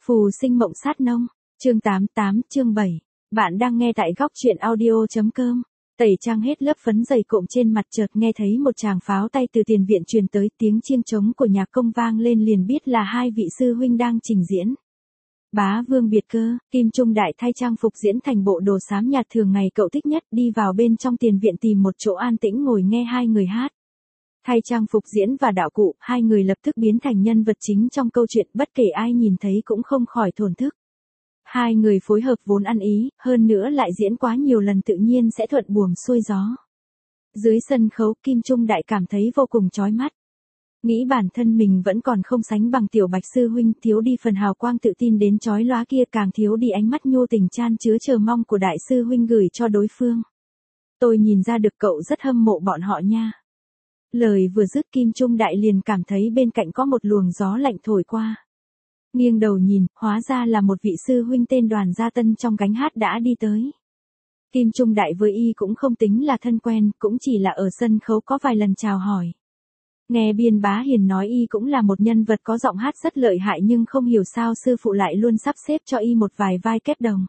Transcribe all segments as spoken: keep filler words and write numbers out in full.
Phù sinh mộng sát nông, chương tám mươi tám, chương bảy. Bạn đang nghe tại góc truyện audio.com. Tẩy trang hết lớp phấn dày cộm trên mặt, chợt nghe thấy một tràng pháo tay từ tiền viện truyền tới, tiếng chiêng trống của nhạc công vang lên liền biết là hai vị sư huynh đang trình diễn. Bá Vương Biệt Cơ, Kim Trung Đại thay trang phục diễn thành bộ đồ xám nhạt thường ngày cậu thích nhất, đi vào bên trong tiền viện tìm một chỗ an tĩnh ngồi nghe hai người hát. Thay trang phục diễn và đạo cụ, hai người lập tức biến thành nhân vật chính trong câu chuyện, bất kể ai nhìn thấy cũng không khỏi thổn thức. Hai người phối hợp vốn ăn ý, hơn nữa lại diễn quá nhiều lần tự nhiên sẽ thuận buồm xuôi gió. Dưới sân khấu, Kim Trung Đại cảm thấy vô cùng chói mắt. Nghĩ bản thân mình vẫn còn không sánh bằng Tiểu Bạch sư huynh, thiếu đi phần hào quang tự tin đến chói lóa kia, càng thiếu đi ánh mắt nhô tình chan chứa chờ mong của đại sư huynh gửi cho đối phương. Tôi nhìn ra được cậu rất hâm mộ bọn họ nha. Lời vừa dứt, Kim Trung Đại liền cảm thấy bên cạnh có một luồng gió lạnh thổi qua. Nghiêng đầu nhìn, hóa ra là một vị sư huynh tên Đoàn Gia Tân trong gánh hát đã đi tới. Kim Trung Đại với y cũng không tính là thân quen, cũng chỉ là ở sân khấu có vài lần chào hỏi. Nghe Biên Bá Hiền nói y cũng là một nhân vật có giọng hát rất lợi hại, nhưng không hiểu sao sư phụ lại luôn sắp xếp cho y một vài vai kép đồng.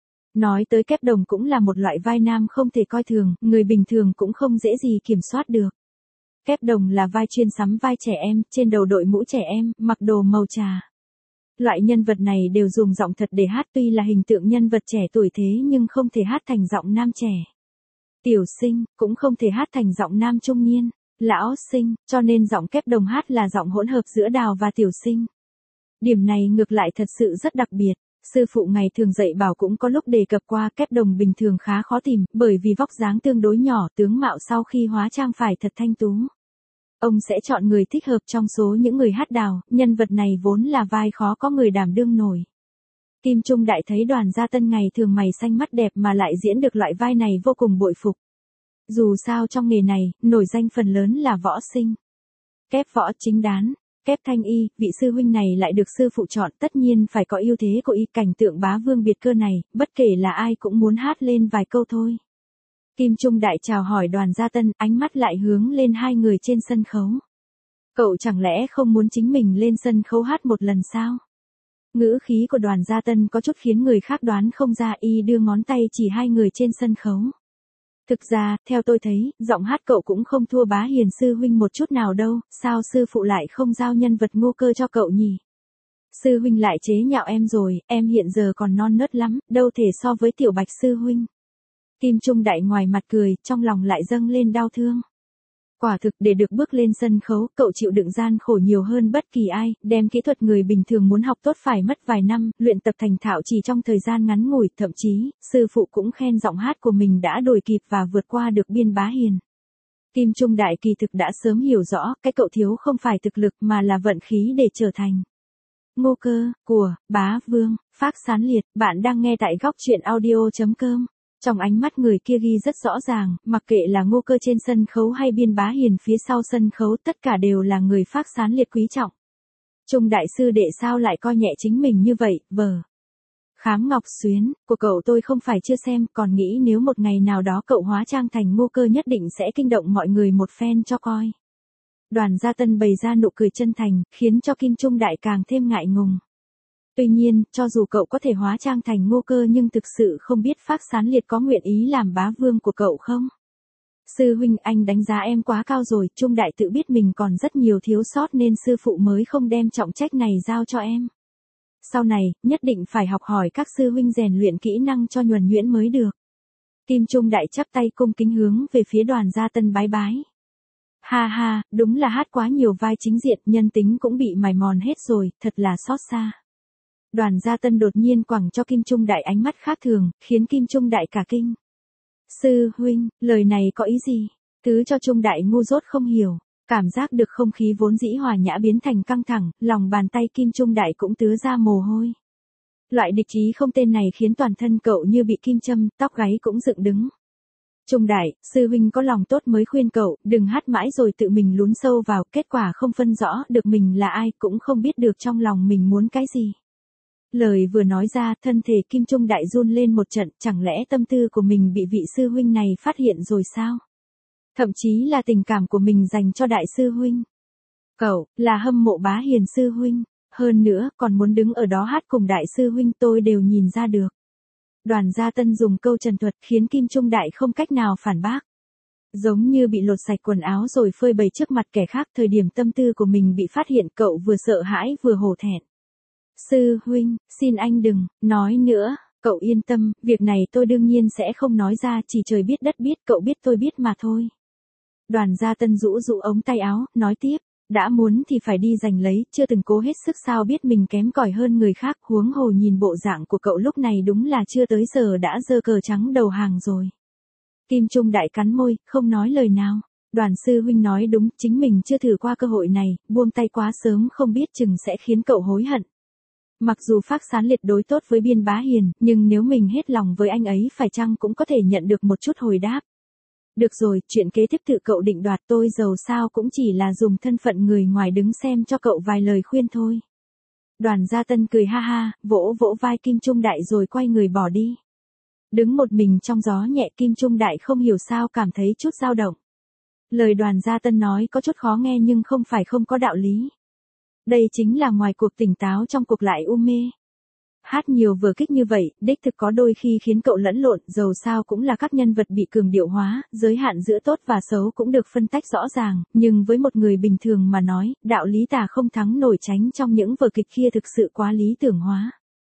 Nói tới kép đồng cũng là một loại vai nam không thể coi thường, người bình thường cũng không dễ gì kiểm soát được. Kép đồng là vai chuyên sắm vai trẻ em, trên đầu đội mũ trẻ em, mặc đồ màu trà. Loại nhân vật này đều dùng giọng thật để hát, tuy là hình tượng nhân vật trẻ tuổi thế nhưng không thể hát thành giọng nam trẻ. Tiểu sinh, cũng không thể hát thành giọng nam trung niên, lão sinh, cho nên giọng kép đồng hát là giọng hỗn hợp giữa Đào và Tiểu sinh. Điểm này ngược lại thật sự rất đặc biệt. Sư phụ ngày thường dạy bảo cũng có lúc đề cập qua, kép đồng bình thường khá khó tìm, bởi vì vóc dáng tương đối nhỏ, tướng mạo sau khi hóa trang phải thật thanh tú. Ông sẽ chọn người thích hợp trong số những người hát đào, nhân vật này vốn là vai khó có người đảm đương nổi. Kim Trung Đại thấy Đoàn Gia Tân ngày thường mày xanh mắt đẹp mà lại diễn được loại vai này vô cùng bội phục. Dù sao trong nghề này, nổi danh phần lớn là võ sinh. Kép võ chính đán, kép thanh y, vị sư huynh này lại được sư phụ chọn, tất nhiên phải có ưu thế của y. Cảnh tượng Bá Vương Biệt Cơ này, bất kể là ai cũng muốn hát lên vài câu thôi. Kim Trung Đại chào hỏi Đoàn Gia Tân, ánh mắt lại hướng lên hai người trên sân khấu. Cậu chẳng lẽ không muốn chính mình lên sân khấu hát một lần sao? Ngữ khí của Đoàn Gia Tân có chút khiến người khác đoán không ra, y đưa ngón tay chỉ hai người trên sân khấu. Thực ra, theo tôi thấy, giọng hát cậu cũng không thua Bá Hiền sư huynh một chút nào đâu, sao sư phụ lại không giao nhân vật Ngô Cơ cho cậu nhỉ? Sư huynh lại chế nhạo em rồi, em hiện giờ còn non nớt lắm, đâu thể so với Tiểu Bạch sư huynh. Kim Trung Đại ngoài mặt cười, trong lòng lại dâng lên đau thương. Quả thực, để được bước lên sân khấu, cậu chịu đựng gian khổ nhiều hơn bất kỳ ai, đem kỹ thuật người bình thường muốn học tốt phải mất vài năm, luyện tập thành thạo chỉ trong thời gian ngắn ngủi, thậm chí, sư phụ cũng khen giọng hát của mình đã đuổi kịp và vượt qua được Biên Bá Hiền. Kim Trung Đại kỳ thực đã sớm hiểu rõ, cái cậu thiếu không phải thực lực mà là vận khí để trở thành Ngô Cơ, của Bá Vương, Phác Sán Liệt. Bạn đang nghe tại góc truyện audio.com. Trong ánh mắt người kia ghi rất rõ ràng, mặc kệ là Ngô Cơ trên sân khấu hay Biên Bá Hiền phía sau sân khấu, tất cả đều là người Phác Sán Liệt quý trọng. Trung đại sư đệ sao lại coi nhẹ chính mình như vậy, vờ. Khám Ngọc Xuyến, của cậu tôi không phải chưa xem, còn nghĩ nếu một ngày nào đó cậu hóa trang thành Ngô Cơ nhất định sẽ kinh động mọi người một phen cho coi. Đoàn Gia Tân bày ra nụ cười chân thành, khiến cho Kim Trung Đại càng thêm ngại ngùng. Tuy nhiên, cho dù cậu có thể hóa trang thành Ngô Cơ nhưng thực sự không biết Phác Sán Liệt có nguyện ý làm bá vương của cậu không? Sư huynh, anh đánh giá em quá cao rồi, Trung Đại tự biết mình còn rất nhiều thiếu sót nên sư phụ mới không đem trọng trách này giao cho em. Sau này, nhất định phải học hỏi các sư huynh rèn luyện kỹ năng cho nhuần nhuyễn mới được. Kim Trung Đại chắp tay cung kính hướng về phía Đoàn Gia Tân bái bái. Ha ha, đúng là hát quá nhiều vai chính diện, nhân tính cũng bị mài mòn hết rồi, thật là xót xa. Đoàn Gia Tân đột nhiên quẳng cho Kim Trung Đại ánh mắt khác thường, khiến Kim Trung Đại cả kinh. Sư huynh, lời này có ý gì? Thứ cho Trung Đại ngu dốt không hiểu, cảm giác được không khí vốn dĩ hòa nhã biến thành căng thẳng, lòng bàn tay Kim Trung Đại cũng tứa ra mồ hôi. Loại địch ý không tên này khiến toàn thân cậu như bị kim châm, tóc gáy cũng dựng đứng. Trung Đại, sư huynh có lòng tốt mới khuyên cậu, đừng hát mãi rồi tự mình lún sâu vào, kết quả không phân rõ được mình là ai, cũng không biết được trong lòng mình muốn cái gì. Lời vừa nói ra, thân thể Kim Trung Đại run lên một trận, chẳng lẽ tâm tư của mình bị vị sư huynh này phát hiện rồi sao? Thậm chí là tình cảm của mình dành cho đại sư huynh. Cậu, là hâm mộ Bá Hiền sư huynh. hơn nữa còn muốn đứng ở đó hát cùng đại sư huynh tôi đều nhìn ra được. Đoàn Gia Tân dùng câu trần thuật khiến Kim Trung Đại không cách nào phản bác. Giống như bị lột sạch quần áo rồi phơi bày trước mặt kẻ khác, thời điểm tâm tư của mình bị phát hiện cậu vừa sợ hãi vừa hổ thẹn. Sư huynh, xin anh đừng, nói nữa, cậu yên tâm, việc này tôi đương nhiên sẽ không nói ra, chỉ trời biết đất biết, cậu biết tôi biết mà thôi. Đoàn Gia Tân rũ rũ ống tay áo, nói tiếp, đã muốn thì phải đi giành lấy, chưa từng cố hết sức sao biết mình kém cỏi hơn người khác, huống hồ nhìn bộ dạng của cậu lúc này đúng là chưa tới giờ đã giơ cờ trắng đầu hàng rồi. Kim Trung Đại cắn môi, không nói lời nào. Đoàn sư huynh nói đúng, chính mình chưa thử qua cơ hội này, buông tay quá sớm không biết chừng sẽ khiến cậu hối hận. Mặc dù Phác Sán Liệt đối tốt với Biên Bá Hiền, nhưng nếu mình hết lòng với anh ấy phải chăng cũng có thể nhận được một chút hồi đáp. Được rồi, chuyện kế tiếp tự cậu định đoạt, tôi dầu sao cũng chỉ là dùng thân phận người ngoài đứng xem cho cậu vài lời khuyên thôi. Đoàn Gia Tân cười ha ha, vỗ vỗ vai Kim Trung Đại rồi quay người bỏ đi. Đứng một mình trong gió nhẹ, Kim Trung Đại không hiểu sao cảm thấy chút dao động. Lời Đoàn Gia Tân nói có chút khó nghe nhưng không phải không có đạo lý. Đây chính là ngoài cuộc tỉnh táo trong cuộc lại u mê. Hát nhiều vở kịch như vậy, đích thực có đôi khi khiến cậu lẫn lộn, dầu sao cũng là các nhân vật bị cường điệu hóa, giới hạn giữa tốt và xấu cũng được phân tách rõ ràng, nhưng với một người bình thường mà nói, đạo lý tà không thắng nổi tránh trong những vở kịch kia thực sự quá lý tưởng hóa.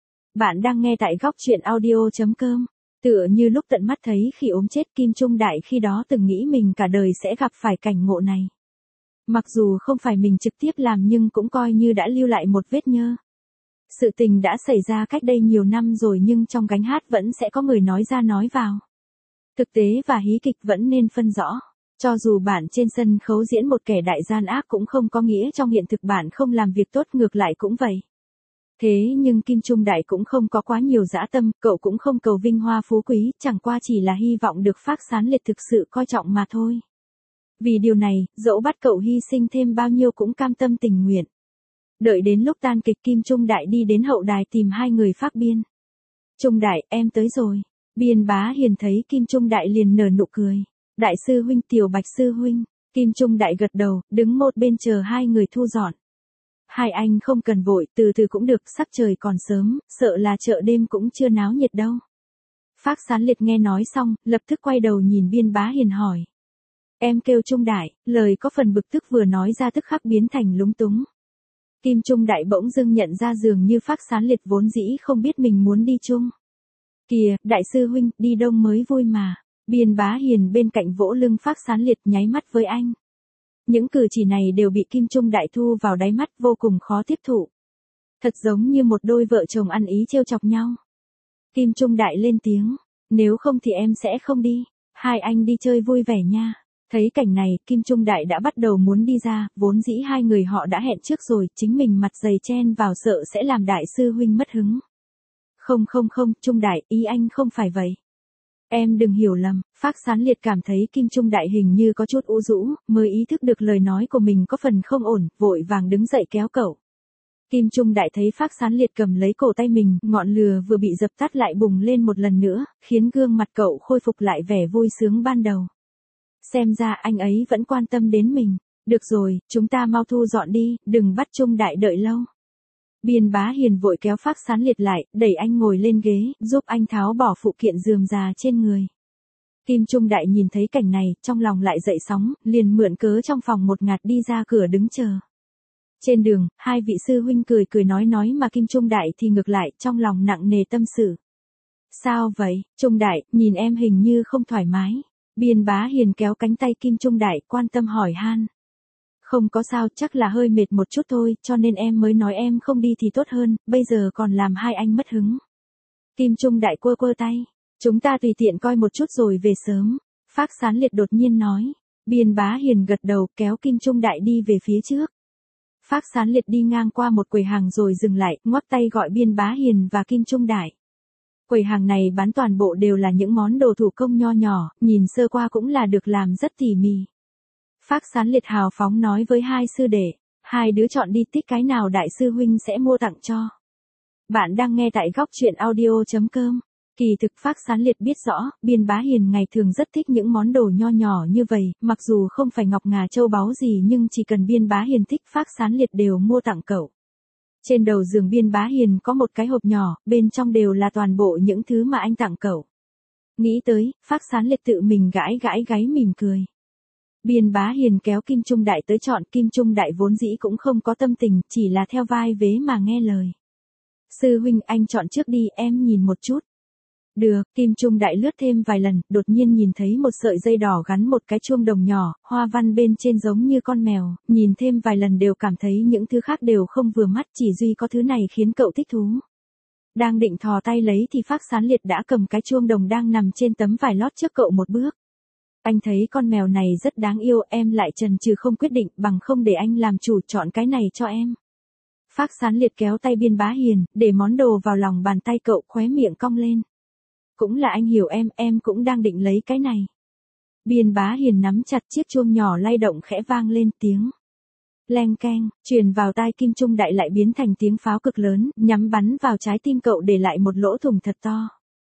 Bạn đang nghe tại góc truyện audio chấm com. Tựa như lúc tận mắt thấy khi ốm chết, Kim Trung Đại khi đó từng nghĩ mình cả đời sẽ gặp phải cảnh ngộ này. Mặc dù không phải mình trực tiếp làm nhưng cũng coi như đã lưu lại một vết nhơ. Sự tình đã xảy ra cách đây nhiều năm rồi nhưng trong gánh hát vẫn sẽ có người nói ra nói vào. Thực tế và hí kịch vẫn nên phân rõ. Cho dù bạn trên sân khấu diễn một kẻ đại gian ác cũng không có nghĩa trong hiện thực bạn không làm việc tốt, ngược lại cũng vậy. Thế nhưng Kim Trung Đại cũng không có quá nhiều dã tâm, cậu cũng không cầu vinh hoa phú quý, chẳng qua chỉ là hy vọng được Phác Sán Liệt thực sự coi trọng mà thôi. Vì điều này, dẫu bắt cậu hy sinh thêm bao nhiêu cũng cam tâm tình nguyện. Đợi đến lúc tan kịch, Kim Trung Đại đi đến hậu đài tìm hai người Phác Biên. Trung Đại, em tới rồi. Biên Bá Hiền thấy Kim Trung Đại liền nở nụ cười. Đại sư huynh, Tiểu Bạch sư huynh. Kim Trung Đại gật đầu, đứng một bên chờ hai người thu dọn. Hai anh không cần vội, từ từ cũng được, sắc trời còn sớm, sợ là chợ đêm cũng chưa náo nhiệt đâu. Phác Sán Liệt nghe nói xong, lập tức quay đầu nhìn Biên Bá Hiền hỏi. Em kêu Trung Đại, lời có phần bực tức vừa nói ra tức khắc biến thành lúng túng. Kim Trung Đại bỗng dưng nhận ra dường như Phác Sán Liệt vốn dĩ không biết mình muốn đi chung. Kìa, đại sư huynh, đi đông mới vui mà. Biên Bá Hiền bên cạnh vỗ lưng Phác Sán Liệt nháy mắt với anh. Những cử chỉ này đều bị Kim Trung Đại thu vào đáy mắt, vô cùng khó tiếp thụ. Thật giống như một đôi vợ chồng ăn ý trêu chọc nhau. Kim Trung Đại lên tiếng, nếu không thì em sẽ không đi, hai anh đi chơi vui vẻ nha. Thấy cảnh này, Kim Trung Đại đã bắt đầu muốn đi ra, vốn dĩ hai người họ đã hẹn trước rồi, chính mình mặt dày chen vào sợ sẽ làm đại sư huynh mất hứng. Không không không, Trung Đại, ý anh không phải vậy. Em đừng hiểu lầm. Phác Sán Liệt cảm thấy Kim Trung Đại hình như có chút u rũ, mới ý thức được lời nói của mình có phần không ổn, vội vàng đứng dậy kéo cậu. Kim Trung Đại thấy Phác Sán Liệt cầm lấy cổ tay mình, ngọn lửa vừa bị dập tắt lại bùng lên một lần nữa, khiến gương mặt cậu khôi phục lại vẻ vui sướng ban đầu. Xem ra anh ấy vẫn quan tâm đến mình. Được rồi, chúng ta mau thu dọn đi, đừng bắt Trung Đại đợi lâu. Biên Bá Hiền vội kéo Phác Sán Liệt lại, đẩy anh ngồi lên ghế, giúp anh tháo bỏ phụ kiện rườm rà trên người. Kim Trung Đại nhìn thấy cảnh này, trong lòng lại dậy sóng, liền mượn cớ trong phòng một ngạt đi ra cửa đứng chờ. Trên đường, hai vị sư huynh cười cười nói nói mà Kim Trung Đại thì ngược lại, trong lòng nặng nề tâm sự. Sao vậy, Trung Đại, nhìn em hình như không thoải mái. Biên Bá Hiền kéo cánh tay Kim Trung Đại, quan tâm hỏi han. Không có sao, chắc là hơi mệt một chút thôi, cho nên em mới nói em không đi thì tốt hơn, bây giờ còn làm hai anh mất hứng. Kim Trung Đại quơ quơ tay. Chúng ta tùy tiện coi một chút rồi về sớm. Phác Sán Liệt đột nhiên nói. Biên Bá Hiền gật đầu, kéo Kim Trung Đại đi về phía trước. Phác Sán Liệt đi ngang qua một quầy hàng rồi dừng lại, ngoắc tay gọi Biên Bá Hiền và Kim Trung Đại. Quầy hàng này bán toàn bộ đều là những món đồ thủ công nho nhỏ, nhìn sơ qua cũng là được làm rất tỉ mỉ. Phác Sán Liệt hào phóng nói với hai sư đệ, hai đứa chọn đi, thích cái nào đại sư huynh sẽ mua tặng cho. Bạn đang nghe tại góc truyện audio chấm com. Kỳ thực Phác Sán Liệt biết rõ, Biên Bá Hiền ngày thường rất thích những món đồ nho nhỏ như vậy, mặc dù không phải ngọc ngà châu báu gì nhưng chỉ cần Biên Bá Hiền thích Phác Sán Liệt đều mua tặng cậu. Trên đầu giường Biên Bá Hiền có một cái hộp nhỏ, bên trong đều là toàn bộ những thứ mà anh tặng cậu. Nghĩ tới, Phác Sán Liệt tự mình gãi gãi gáy mỉm cười. Biên Bá Hiền kéo Kim Trung Đại tới chọn, Kim Trung Đại vốn dĩ cũng không có tâm tình, chỉ là theo vai vế mà nghe lời. Sư huynh anh chọn trước đi, em nhìn một chút. Được, Kim Trung Đại lướt thêm vài lần, đột nhiên nhìn thấy một sợi dây đỏ gắn một cái chuông đồng nhỏ, hoa văn bên trên giống như con mèo, nhìn thêm vài lần đều cảm thấy những thứ khác đều không vừa mắt, chỉ duy có thứ này khiến cậu thích thú. Đang định thò tay lấy thì Phác Sán Liệt đã cầm cái chuông đồng đang nằm trên tấm vải lót trước cậu một bước. Anh thấy con mèo này rất đáng yêu, em lại chần chừ không quyết định, bằng không để anh làm chủ chọn cái này cho em. Phác Sán Liệt kéo tay Biên Bá Hiền, để món đồ vào lòng bàn tay cậu, khóe miệng cong lên. Cũng là anh hiểu em, em cũng đang định lấy cái này. Biên Bá Hiền nắm chặt chiếc chuông nhỏ lay động khẽ vang lên tiếng. Leng keng, truyền vào tai Kim Trung Đại lại biến thành tiếng pháo cực lớn, nhắm bắn vào trái tim cậu để lại một lỗ thủng thật to.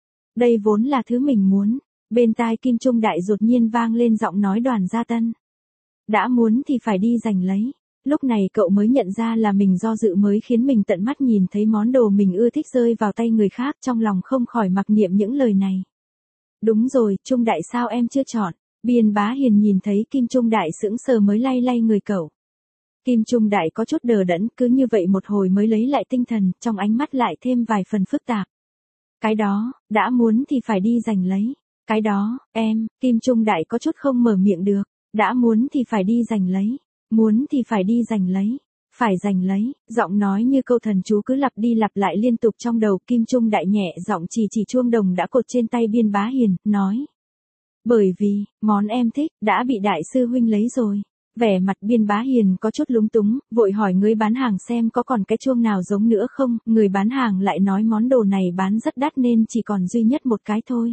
Đây vốn là thứ mình muốn. Bên tai Kim Trung Đại đột nhiên vang lên giọng nói Đoàn Gia Tân. Đã muốn thì phải đi giành lấy. Lúc này cậu mới nhận ra là mình do dự mới khiến mình tận mắt nhìn thấy món đồ mình ưa thích rơi vào tay người khác, trong lòng không khỏi mặc niệm những lời này. Đúng rồi, Trung Đại sao em chưa chọn? Biên Bá Hiền nhìn thấy Kim Trung Đại sững sờ mới lay lay người cậu. Kim Trung Đại có chút đờ đẫn, cứ như vậy một hồi mới lấy lại tinh thần, trong ánh mắt lại thêm vài phần phức tạp. Cái đó, đã muốn thì phải đi giành lấy. Cái đó, em, Kim Trung Đại có chút không mở miệng được. Đã muốn thì phải đi giành lấy. Muốn thì phải đi giành lấy. Phải giành lấy, giọng nói như câu thần chú cứ lặp đi lặp lại liên tục trong đầu. Kim Trung Đại nhẹ giọng chỉ chỉ chuông đồng đã cột trên tay Biên Bá Hiền, nói. Bởi vì, món em thích, đã bị đại sư huynh lấy rồi. Vẻ mặt Biên Bá Hiền có chút lúng túng, vội hỏi người bán hàng xem có còn cái chuông nào giống nữa không. Người bán hàng lại nói món đồ này bán rất đắt nên chỉ còn duy nhất một cái thôi.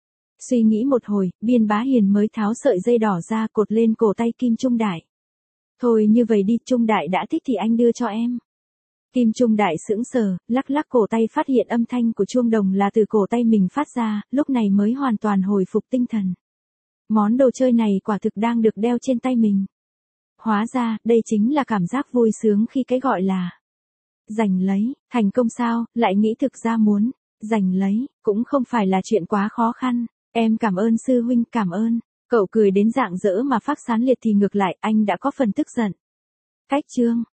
Suy nghĩ một hồi, Biên Bá Hiền mới tháo sợi dây đỏ ra cột lên cổ tay Kim Trung Đại. Thôi như vậy đi, Trung Đại đã thích thì anh đưa cho em. Kim Trung Đại sững sờ, lắc lắc cổ tay phát hiện âm thanh của chuông đồng là từ cổ tay mình phát ra, lúc này mới hoàn toàn hồi phục tinh thần. Món đồ chơi này quả thực đang được đeo trên tay mình. Hóa ra, đây chính là cảm giác vui sướng khi cái gọi là giành lấy, thành công sao, lại nghĩ thực ra muốn giành lấy, cũng không phải là chuyện quá khó khăn. Em cảm ơn sư huynh, cảm ơn. Cậu cười đến rạng rỡ mà Phác Sán Liệt thì ngược lại, anh đã có phần tức giận. Cách chương